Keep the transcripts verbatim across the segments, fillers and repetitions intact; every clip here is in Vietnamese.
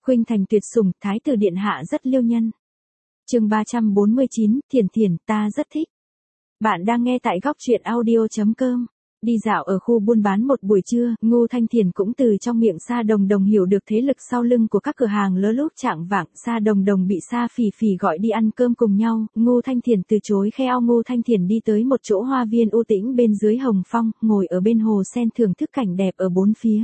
Khuynh thành tuyệt sủng, thái tử điện hạ rất liêu nhân. Chương ba trăm bốn mươi chín, Thiển Thiển, ta rất thích. Bạn đang nghe tại góc truyện audio chấm com. Đi dạo ở khu buôn bán một buổi trưa, Ngô Thanh Thiển cũng từ trong miệng Sa Đồng Đồng hiểu được thế lực sau lưng của các cửa hàng lớ lúc chạng vạng. Sa Đồng Đồng bị Sa Phỉ Phỉ gọi đi ăn cơm cùng nhau, Ngô Thanh Thiển từ chối kheo. Ngô Thanh Thiển đi tới một chỗ hoa viên u tĩnh bên dưới hồng phong, ngồi ở bên hồ sen thưởng thức cảnh đẹp ở bốn phía.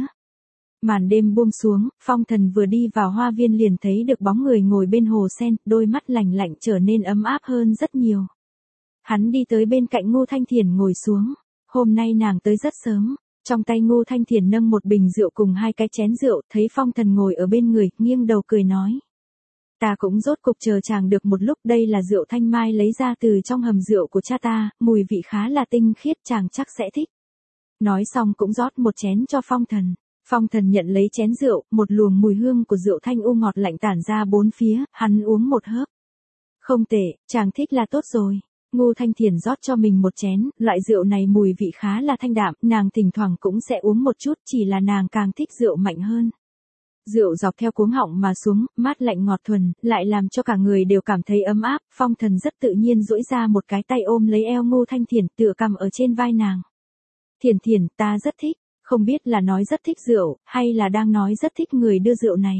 Màn đêm buông xuống, Phong Thần vừa đi vào hoa viên liền thấy được bóng người ngồi bên hồ sen, đôi mắt lạnh lạnh trở nên ấm áp hơn rất nhiều. Hắn đi tới bên cạnh Ngô Thanh Thiển ngồi xuống. Hôm nay nàng tới rất sớm, trong tay Ngô Thanh Thiển nâng một bình rượu cùng hai cái chén rượu, thấy Phong Thần ngồi ở bên người, nghiêng đầu cười nói. Ta cũng rốt cục chờ chàng được một lúc, đây là rượu thanh mai lấy ra từ trong hầm rượu của cha ta, mùi vị khá là tinh khiết, chàng chắc sẽ thích. Nói xong cũng rót một chén cho Phong Thần. Phong Thần nhận lấy chén rượu, một luồng mùi hương của rượu thanh u ngọt lạnh tản ra bốn phía, hắn uống một hớp. Không tệ, chàng thích là tốt rồi. Ngô Thanh Thiển rót cho mình một chén, loại rượu này mùi vị khá là thanh đạm, nàng thỉnh thoảng cũng sẽ uống một chút, chỉ là nàng càng thích rượu mạnh hơn. Rượu dọc theo cuống họng mà xuống, mát lạnh ngọt thuần, lại làm cho cả người đều cảm thấy ấm áp. Phong Thần rất tự nhiên duỗi ra một cái tay ôm lấy eo Ngô Thanh Thiển, tựa cằm ở trên vai nàng. Thiển Thiển, ta rất thích. Không biết là nói rất thích rượu, hay là đang nói rất thích người đưa rượu này.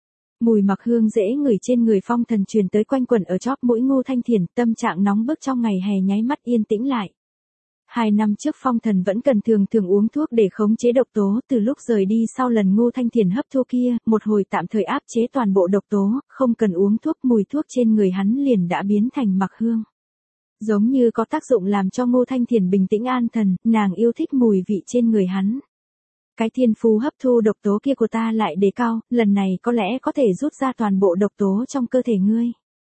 Mùi mặc hương dễ ngửi trên người Phong Thần truyền tới quanh quẩn ở chóp mũi Ngô Thanh Thiển, tâm trạng nóng bức trong ngày hè nháy mắt yên tĩnh lại. Hai năm trước Phong Thần vẫn cần thường thường uống thuốc để khống chế độc tố, từ lúc rời đi sau lần Ngô Thanh Thiển hấp thu kia, một hồi tạm thời áp chế toàn bộ độc tố, không cần uống thuốc, mùi thuốc trên người hắn liền đã biến thành mặc hương. Giống như có tác dụng làm cho Ngô Thanh Thiển bình tĩnh an thần, nàng yêu thích mùi vị trên người hắn. Cái thiên phú hấp thu độc tố kia của ta lại đề cao, lần này có lẽ có thể rút ra toàn bộ độc tố trong cơ thể ngươi.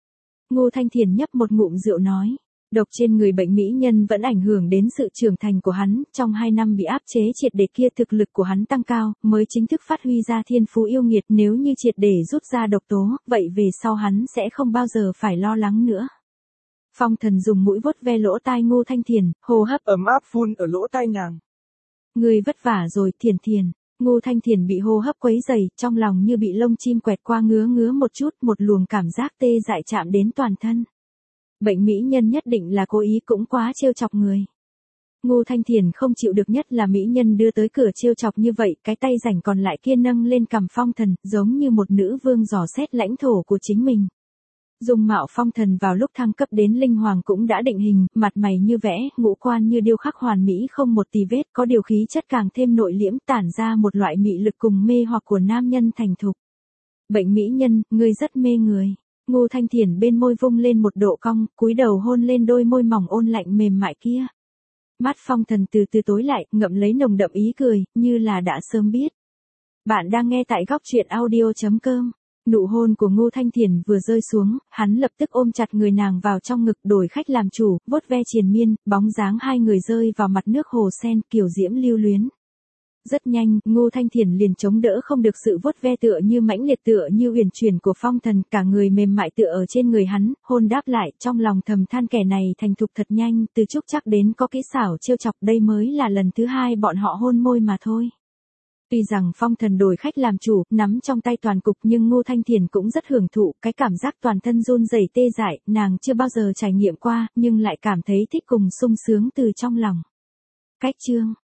Ngô Thanh Thiển nhấp một ngụm rượu nói, độc trên người bệnh mỹ nhân vẫn ảnh hưởng đến sự trưởng thành của hắn, trong hai năm bị áp chế triệt để kia thực lực của hắn tăng cao, mới chính thức phát huy ra thiên phú yêu nghiệt, nếu như triệt để rút ra độc tố, vậy về sau hắn sẽ không bao giờ phải lo lắng nữa. Phong Thần dùng mũi vuốt ve lỗ tai Ngô Thanh Thiển, hô hấp ấm áp phun ở lỗ tai nàng. Ngươi vất vả rồi, Thiển Thiển. Ngô Thanh Thiển bị hô hấp quấy dày, trong lòng như bị lông chim quẹt qua ngứa ngứa một chút, một luồng cảm giác tê dại chạm đến toàn thân. Bệnh mỹ nhân nhất định là cố ý, cũng quá trêu chọc người. Ngô Thanh Thiển không chịu được, nhất là mỹ nhân đưa tới cửa trêu chọc như vậy, cái tay rảnh còn lại kia nâng lên cằm Phong Thần, giống như một nữ vương dò xét lãnh thổ của chính mình. Dung mạo Phong Thần vào lúc thăng cấp đến linh hoàng cũng đã định hình, mặt mày như vẽ, ngũ quan như điêu khắc hoàn mỹ không một tì vết, có điều khí chất càng thêm nội liễm, tản ra một loại mị lực cùng mê hoặc của nam nhân thành thục. Bệnh mỹ nhân, ngươi rất mê người. Ngô Thanh Thiển bên môi vung lên một độ cong, cúi đầu hôn lên đôi môi mỏng ôn lạnh mềm mại kia. Mắt Phong Thần từ từ tối lại, ngậm lấy nồng đậm ý cười, như là đã sớm biết. Bạn đang nghe tại góc truyện audio chấm com. Nụ hôn của Ngô Thanh Thiển vừa rơi xuống, hắn lập tức ôm chặt người nàng vào trong ngực, đổi khách làm chủ, vuốt ve triền miên, bóng dáng hai người rơi vào mặt nước hồ sen, kiểu diễm lưu luyến. Rất nhanh, Ngô Thanh Thiển liền chống đỡ không được sự vuốt ve tựa như mãnh liệt tựa như uyển chuyển của Phong Thần, cả người mềm mại tựa ở trên người hắn, hôn đáp lại, trong lòng thầm than kẻ này thành thục thật nhanh, từ trúc chắc đến có kỹ xảo trêu chọc, đây mới là lần thứ hai bọn họ hôn môi mà thôi. Tuy rằng Phong Thần đổi khách làm chủ, nắm trong tay toàn cục, nhưng Ngô Thanh Thiển cũng rất hưởng thụ, cái cảm giác toàn thân run rẩy tê dại, nàng chưa bao giờ trải nghiệm qua, nhưng lại cảm thấy thích cùng sung sướng từ trong lòng. Cách chương